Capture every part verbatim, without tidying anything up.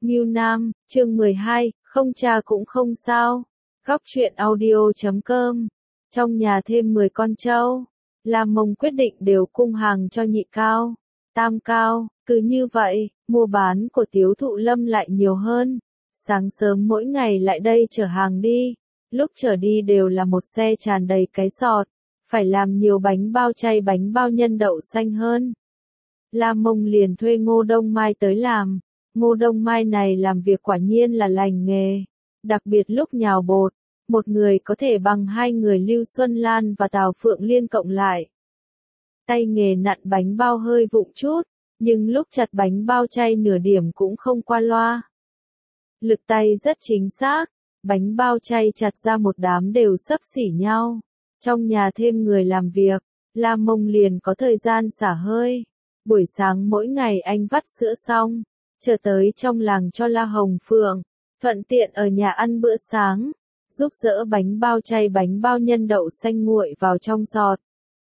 Ngưu Nam, chương mười hai, không cha cũng không sao. Góc truyện audio chấm com. Trong nhà thêm mười con trâu, Lam Mông quyết định đều cung hàng cho nhị cao, tam cao, cứ như vậy, mua bán của Tiếu Thụ Lâm lại nhiều hơn. Sáng sớm mỗi ngày lại đây chở hàng đi, lúc chở đi đều là một xe tràn đầy cái sọt, phải làm nhiều bánh bao chay bánh bao nhân đậu xanh hơn. Lam Mông liền thuê Ngô Đông Mai tới làm. Ngô Đông Mai này làm việc quả nhiên là lành nghề, đặc biệt lúc nhào bột, một người có thể bằng hai người Lưu Xuân Lan và Tào Phượng Liên cộng lại. Tay nghề nặn bánh bao hơi vụng chút, nhưng lúc chặt bánh bao chay nửa điểm cũng không qua loa. Lực tay rất chính xác, bánh bao chay chặt ra một đám đều xấp xỉ nhau. Trong nhà thêm người làm việc, Lam Mông liền có thời gian xả hơi. Buổi sáng mỗi ngày anh vắt sữa xong, trở tới trong làng cho La Hồng Phượng, thuận tiện ở nhà ăn bữa sáng, giúp dỡ bánh bao chay bánh bao nhân đậu xanh nguội vào trong giọt.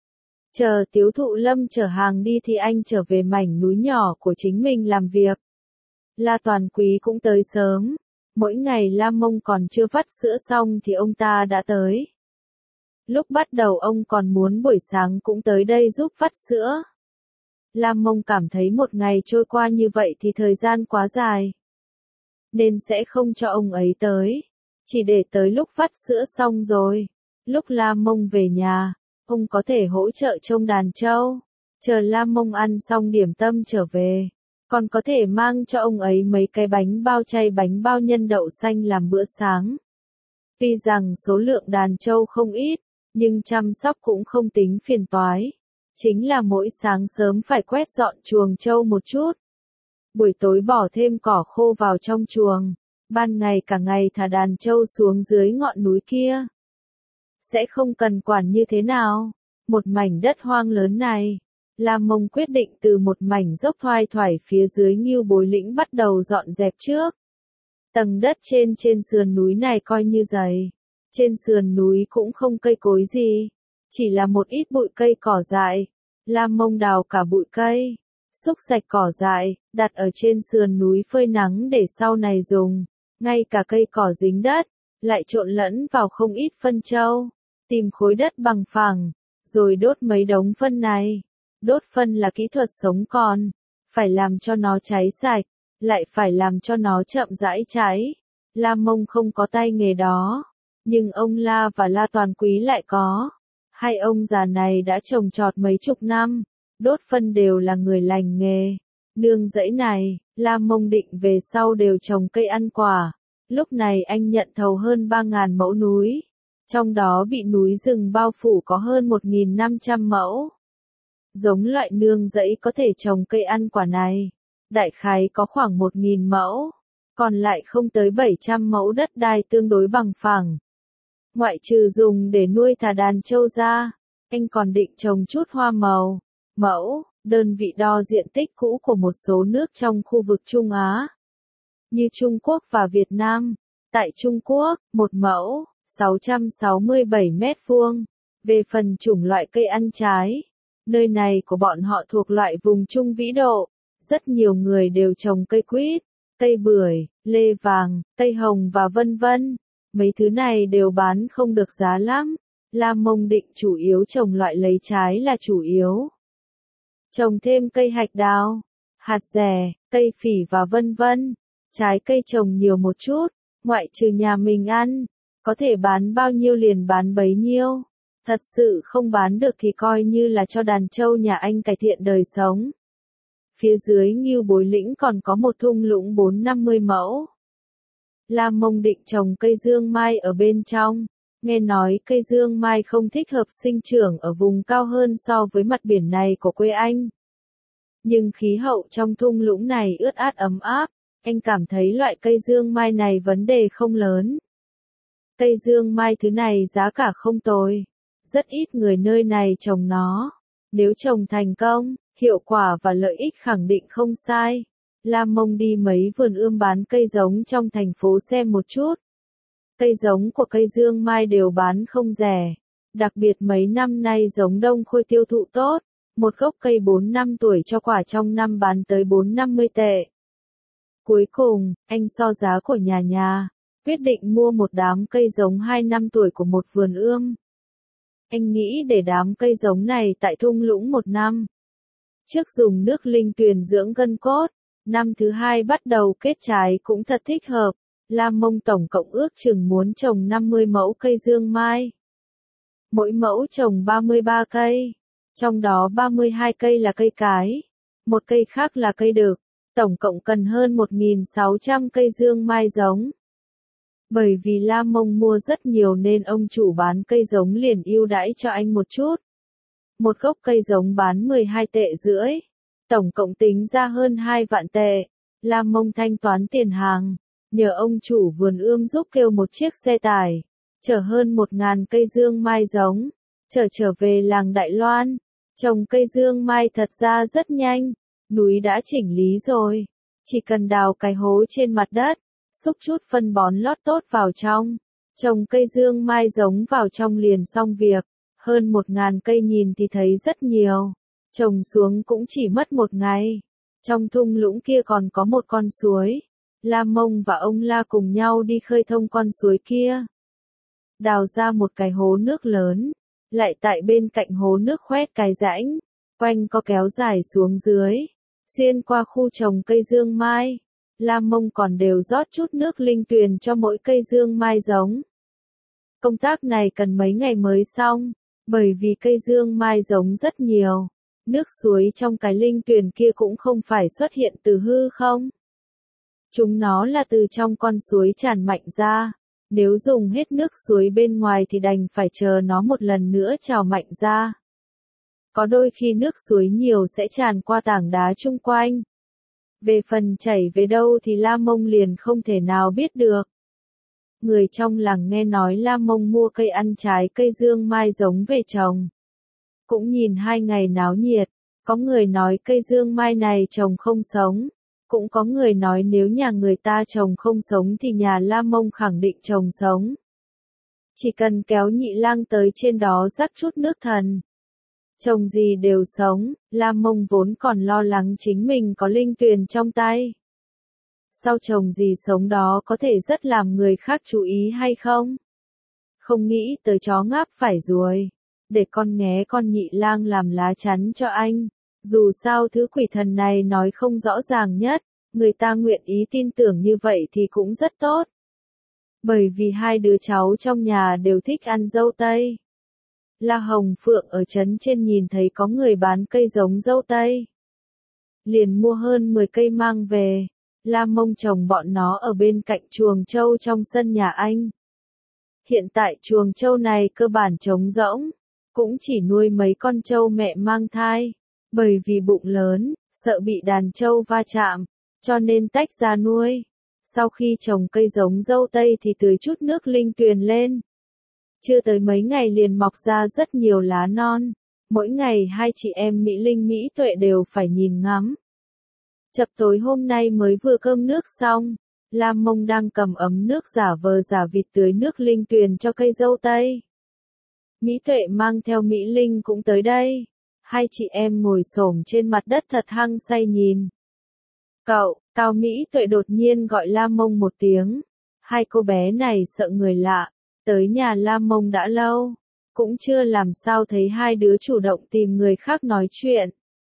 Chờ Tiếu Thụ Lâm chở hàng đi thì anh trở về mảnh núi nhỏ của chính mình làm việc. La Toàn Quý cũng tới sớm, mỗi ngày Lam Mông còn chưa vắt sữa xong thì ông ta đã tới. Lúc bắt đầu ông còn muốn buổi sáng cũng tới đây giúp vắt sữa. Lam Mông cảm thấy một ngày trôi qua như vậy thì thời gian quá dài, nên sẽ không cho ông ấy tới, chỉ để tới lúc vắt sữa xong rồi. Lúc Lam Mông về nhà, ông có thể hỗ trợ trông đàn trâu, chờ Lam Mông ăn xong điểm tâm trở về, còn có thể mang cho ông ấy mấy cái bánh bao chay bánh bao nhân đậu xanh làm bữa sáng. Tuy rằng số lượng đàn trâu không ít, nhưng chăm sóc cũng không tính phiền toái. Chính là mỗi sáng sớm phải quét dọn chuồng trâu một chút. Buổi tối bỏ thêm cỏ khô vào trong chuồng. Ban ngày cả ngày thả đàn trâu xuống dưới ngọn núi kia. Sẽ không cần quản như thế nào. Một mảnh đất hoang lớn này, Lam Mông quyết định từ một mảnh dốc thoai thoải phía dưới Ngưu Bối Lĩnh bắt đầu dọn dẹp trước. Tầng đất trên trên sườn núi này coi như dày. Trên sườn núi cũng không cây cối gì. Chỉ là một ít bụi cây cỏ dại. Lam Mông đào cả bụi cây, xúc sạch cỏ dại, đặt ở trên sườn núi phơi nắng để sau này dùng. Ngay cả cây cỏ dính đất, lại trộn lẫn vào không ít phân trâu. Tìm khối đất bằng phẳng, rồi đốt mấy đống phân này. Đốt phân là kỹ thuật sống còn, phải làm cho nó cháy sạch, lại phải làm cho nó chậm rãi cháy. Lam Mông không có tay nghề đó, nhưng ông La và La Toàn Quý lại có. Hai ông già này đã trồng trọt mấy chục năm, đốt phân đều là người lành nghề. Nương dãy này, Lam Mông định về sau đều trồng cây ăn quả. Lúc này anh nhận thầu hơn ba nghìn mẫu núi, trong đó bị núi rừng bao phủ có hơn một nghìn năm trăm mẫu. Giống loại nương dãy có thể trồng cây ăn quả này, đại khái có khoảng một nghìn mẫu, còn lại không tới bảy trăm mẫu đất đai tương đối bằng phẳng. Ngoại trừ dùng để nuôi thả đàn trâu ra, anh còn định trồng chút hoa màu, mẫu, đơn vị đo diện tích cũ của một số nước trong khu vực Trung Á, như Trung Quốc và Việt Nam. Tại Trung Quốc, một mẫu, sáu trăm sáu mươi bảy mét vuông. Về phần chủng loại cây ăn trái, nơi này của bọn họ thuộc loại vùng Trung Vĩ Độ, rất nhiều người đều trồng cây quýt, cây bưởi, lê vàng, cây hồng và vân vân. Mấy thứ này đều bán không được giá lắm. Lam Mông định chủ yếu trồng loại lấy trái là chủ yếu. Trồng thêm cây hạch đào, hạt dẻ, cây phỉ và vân vân. Trái cây trồng nhiều một chút, ngoại trừ nhà mình ăn, có thể bán bao nhiêu liền bán bấy nhiêu. Thật sự không bán được thì coi như là cho đàn trâu nhà anh cải thiện đời sống. Phía dưới Ngưu Bối Lĩnh còn có một thung lũng bốn năm mươi mẫu. Lam Mông định trồng cây dương mai ở bên trong, nghe nói cây dương mai không thích hợp sinh trưởng ở vùng cao hơn so với mặt biển này của quê anh. Nhưng khí hậu trong thung lũng này ướt át ấm áp, anh cảm thấy loại cây dương mai này vấn đề không lớn. Cây dương mai thứ này giá cả không tồi, rất ít người nơi này trồng nó. Nếu trồng thành công, hiệu quả và lợi ích khẳng định không sai. Lam Mông đi mấy vườn ươm bán cây giống trong thành phố xem một chút. Cây giống của cây dương mai đều bán không rẻ. Đặc biệt mấy năm nay giống đông khôi tiêu thụ tốt. Một gốc cây bốn năm tuổi cho quả trong năm bán tới bốn năm mươi tệ. Cuối cùng, anh so giá của nhà nhà, quyết định mua một đám cây giống hai năm tuổi của một vườn ươm. Anh nghĩ để đám cây giống này tại thung lũng một năm. Trước dùng nước linh tuyền dưỡng gân cốt, năm thứ hai bắt đầu kết trái cũng thật thích hợp. Lam Mông tổng cộng ước chừng muốn trồng năm mươi mẫu cây dương mai. Mỗi mẫu trồng ba mươi ba cây, trong đó ba mươi hai cây là cây cái, một cây khác là cây đực, tổng cộng cần hơn một nghìn sáu trăm cây dương mai giống. Bởi vì Lam Mông mua rất nhiều nên ông chủ bán cây giống liền ưu đãi cho anh một chút. Một gốc cây giống bán mười hai tệ rưỡi, tổng cộng tính ra hơn hai vạn tệ. Lam Mông thanh toán tiền hàng, nhờ ông chủ vườn ươm giúp kêu một chiếc xe tải, chở hơn một ngàn cây dương mai giống, chở trở về làng Đại Loan. Trồng cây dương mai thật ra rất nhanh, núi đã chỉnh lý rồi, chỉ cần đào cái hố trên mặt đất, xúc chút phân bón lót tốt vào trong, trồng cây dương mai giống vào trong liền xong việc. Hơn một ngàn cây nhìn thì thấy rất nhiều, trồng xuống cũng chỉ mất một ngày. Trong thung lũng kia còn có một con suối, Lam Mông và ông La cùng nhau đi khơi thông con suối kia. Đào ra một cái hố nước lớn, lại tại bên cạnh hố nước khoét cái rãnh, quanh co kéo dài xuống dưới, xuyên qua khu trồng cây dương mai. Lam Mông còn đều rót chút nước linh tuyền cho mỗi cây dương mai giống. Công tác này cần mấy ngày mới xong, bởi vì cây dương mai giống rất nhiều. Nước suối trong cái linh tuyền kia cũng không phải xuất hiện từ hư không. Chúng nó là từ trong con suối tràn mạnh ra. Nếu dùng hết nước suối bên ngoài thì đành phải chờ nó một lần nữa trào mạnh ra. Có đôi khi nước suối nhiều sẽ tràn qua tảng đá chung quanh. Về phần chảy về đâu thì Lam Mông liền không thể nào biết được. Người trong làng nghe nói Lam Mông mua cây ăn trái cây dương mai giống về trồng. Cũng nhìn hai ngày náo nhiệt, có người nói cây dương mai này trồng không sống. Cũng có người nói nếu nhà người ta trồng không sống thì nhà Lam Mông khẳng định trồng sống. Chỉ cần kéo Nhị Lang tới trên đó rắc chút nước thần. Trồng gì đều sống, Lam Mông vốn còn lo lắng chính mình có linh tuyền trong tay. Sau trồng gì sống đó có thể rất làm người khác chú ý hay không? Không nghĩ tới chó ngáp phải ruồi. Để con nghé con Nhị Lang làm lá chắn cho anh. Dù sao thứ quỷ thần này nói không rõ ràng nhất, người ta nguyện ý tin tưởng như vậy thì cũng rất tốt. Bởi vì hai đứa cháu trong nhà đều thích ăn dâu tây. La Hồng Phượng ở trấn trên nhìn thấy có người bán cây giống dâu tây. Liền mua hơn mười cây mang về. Lam Mông trồng bọn nó ở bên cạnh chuồng trâu trong sân nhà anh. Hiện tại chuồng trâu này cơ bản trống rỗng, cũng chỉ nuôi mấy con trâu mẹ mang thai. Bởi vì bụng lớn, sợ bị đàn trâu va chạm, cho nên tách ra nuôi. Sau khi trồng cây giống dâu tây thì tưới chút nước linh tuyền lên. Chưa tới mấy ngày liền mọc ra rất nhiều lá non. Mỗi ngày hai chị em Mỹ Linh Mỹ Tuệ đều phải nhìn ngắm. Chập tối hôm nay mới vừa cơm nước xong, Lam Mông đang cầm ấm nước giả vờ giả vịt tưới nước linh tuyền cho cây dâu tây. Mỹ Tuệ mang theo Mỹ Linh cũng tới đây. Hai chị em ngồi xổm trên mặt đất thật hăng say nhìn. Cậu, Cao Mỹ Tuệ đột nhiên gọi Lam Mông một tiếng. Hai cô bé này sợ người lạ, tới nhà Lam Mông đã lâu, cũng chưa làm sao thấy hai đứa chủ động tìm người khác nói chuyện.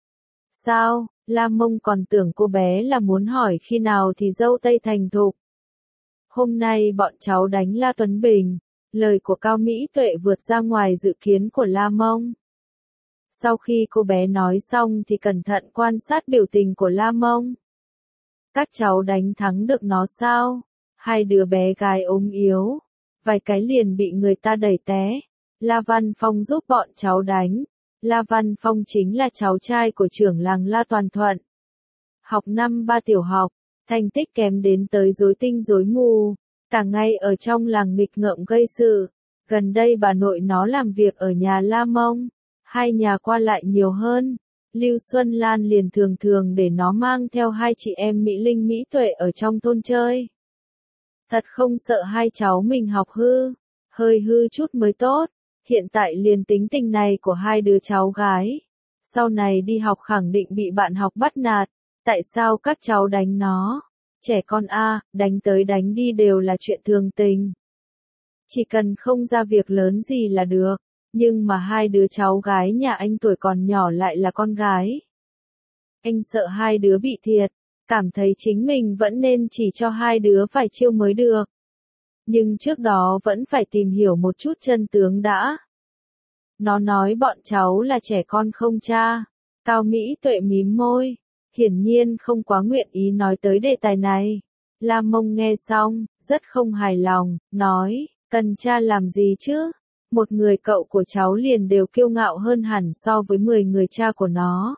Sao, Lam Mông còn tưởng cô bé là muốn hỏi khi nào thì dâu tây thành thục. Hôm nay bọn cháu đánh La Tuấn Bình, lời của Cao Mỹ Tuệ vượt ra ngoài dự kiến của Lam Mông. Sau khi cô bé nói xong thì cẩn thận quan sát biểu tình của Lam Mông. Các cháu đánh thắng được nó sao? Hai đứa bé gái ốm yếu, vài cái liền bị người ta đẩy té. La Văn Phong giúp bọn cháu đánh. La Văn Phong chính là cháu trai của trưởng làng La Toàn Thuận. Học năm ba tiểu học, thành tích kém đến tới rối tinh rối mù, cả ngày ở trong làng nghịch ngợm gây sự. Gần đây bà nội nó làm việc ở nhà La Mông, hai nhà qua lại nhiều hơn. Lưu Xuân Lan liền thường thường để nó mang theo hai chị em Mỹ Linh Mỹ Tuệ ở trong thôn chơi. Thật không sợ hai cháu mình học hư, hơi hư chút mới tốt. Hiện tại liền tính tình này của hai đứa cháu gái, sau này đi học khẳng định bị bạn học bắt nạt. Tại sao các cháu đánh nó? Trẻ con a, đánh tới đánh đi đều là chuyện thường tình. Chỉ cần không ra việc lớn gì là được. Nhưng mà hai đứa cháu gái nhà anh tuổi còn nhỏ lại là con gái. Anh sợ hai đứa bị thiệt, cảm thấy chính mình vẫn nên chỉ cho hai đứa phải chiêu mới được. Nhưng trước đó vẫn phải tìm hiểu một chút chân tướng đã. Nó nói bọn cháu là trẻ con không cha. Cao Mỹ Tuệ mím môi, hiển nhiên không quá nguyện ý nói tới đề tài này. Lam Mông nghe xong, rất không hài lòng, nói, cần cha làm gì chứ? Một người cậu của cháu liền đều kiêu ngạo hơn hẳn so với mười người cha của nó.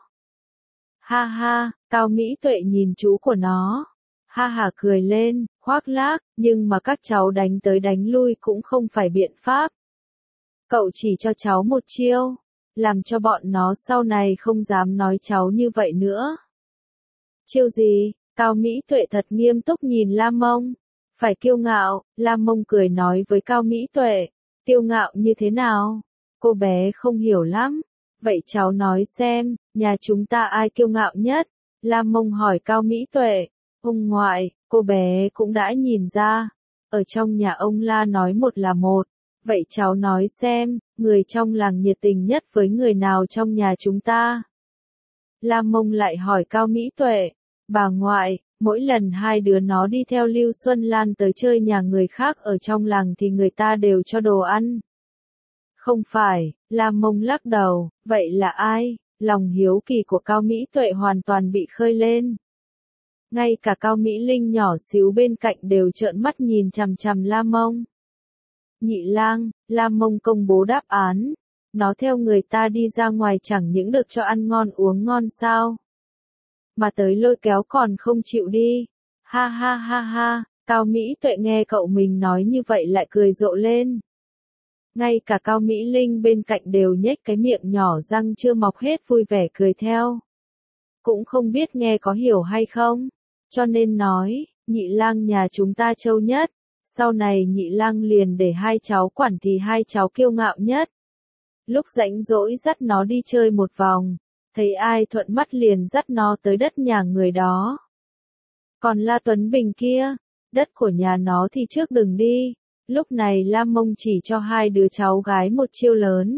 Ha ha, Cao Mỹ Tuệ nhìn chú của nó. Ha ha cười lên, khoác lác, nhưng mà các cháu đánh tới đánh lui cũng không phải biện pháp. Cậu chỉ cho cháu một chiêu, làm cho bọn nó sau này không dám nói cháu như vậy nữa. Chiêu gì? Cao Mỹ Tuệ thật nghiêm túc nhìn Lam Mông. Phải kiêu ngạo, Lam Mông cười nói với Cao Mỹ Tuệ. Kiêu ngạo như thế nào? Cô bé không hiểu lắm. Vậy cháu nói xem, nhà chúng ta ai kiêu ngạo nhất? Lam Mông hỏi Cao Mỹ Tuệ. Ông ngoại, cô bé cũng đã nhìn ra. Ở trong nhà ông La nói một là một. Vậy cháu nói xem, người trong làng nhiệt tình nhất với người nào trong nhà chúng ta? Lam Mông lại hỏi Cao Mỹ Tuệ. Bà ngoại, mỗi lần hai đứa nó đi theo Lưu Xuân Lan tới chơi nhà người khác ở trong làng thì người ta đều cho đồ ăn. Không phải, Lam Mông lắc đầu, vậy là ai? Lòng hiếu kỳ của Cao Mỹ Tuệ hoàn toàn bị khơi lên. Ngay cả Cao Mỹ Linh nhỏ xíu bên cạnh đều trợn mắt nhìn chằm chằm Lam Mông. Nhị lang, Lam Mông công bố đáp án. Nó theo người ta đi ra ngoài chẳng những được cho ăn ngon uống ngon sao. Mà tới lôi kéo còn không chịu đi. Ha ha ha ha, Cao Mỹ Tuệ nghe cậu mình nói như vậy lại cười rộ lên. Ngay cả Cao Mỹ Linh bên cạnh đều nhếch cái miệng nhỏ răng chưa mọc hết vui vẻ cười theo. Cũng không biết nghe có hiểu hay không. Cho nên nói, nhị lang nhà chúng ta trâu nhất. Sau này nhị lang liền để hai cháu quản thì hai cháu kiêu ngạo nhất. Lúc rảnh rỗi dắt nó đi chơi một vòng. Thấy ai thuận mắt liền dắt nó tới đất nhà người đó. Còn La Tuấn Bình kia, đất của nhà nó thì trước đừng đi. Lúc này Lam Mông chỉ cho hai đứa cháu gái một chiêu lớn.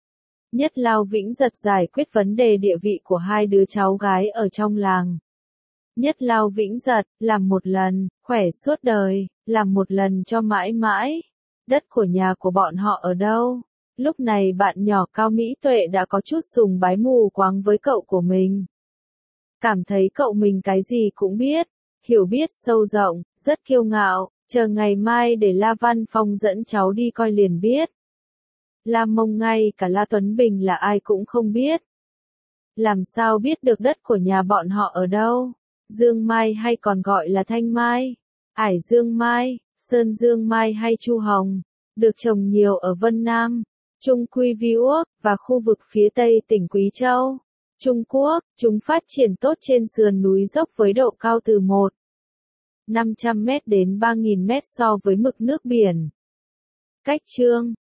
Nhất Lao Vĩnh Giật giải quyết vấn đề địa vị của hai đứa cháu gái ở trong làng. Nhất Lao Vĩnh Giật, làm một lần, khỏe suốt đời, làm một lần cho mãi mãi. Đất của nhà của bọn họ ở đâu? Lúc này bạn nhỏ Cao Mỹ Tuệ đã có chút sùng bái mù quáng với cậu của mình. Cảm thấy cậu mình cái gì cũng biết, hiểu biết sâu rộng, rất kiêu ngạo, chờ ngày mai để La Văn Phong dẫn cháu đi coi liền biết. La Mông ngay cả La Tuấn Bình là ai cũng không biết. Làm sao biết được đất của nhà bọn họ ở đâu? Dương Mai hay còn gọi là Thanh Mai, Ải Dương Mai, Sơn Dương Mai hay Chu Hồng, được trồng nhiều ở Vân Nam, Trung Quy Vi Úc, và khu vực phía tây tỉnh Quý Châu, Trung Quốc. Chúng phát triển tốt trên sườn núi dốc với độ cao từ một nghìn năm trăm mét đến ba nghìn mét so với mực nước biển. Cách chương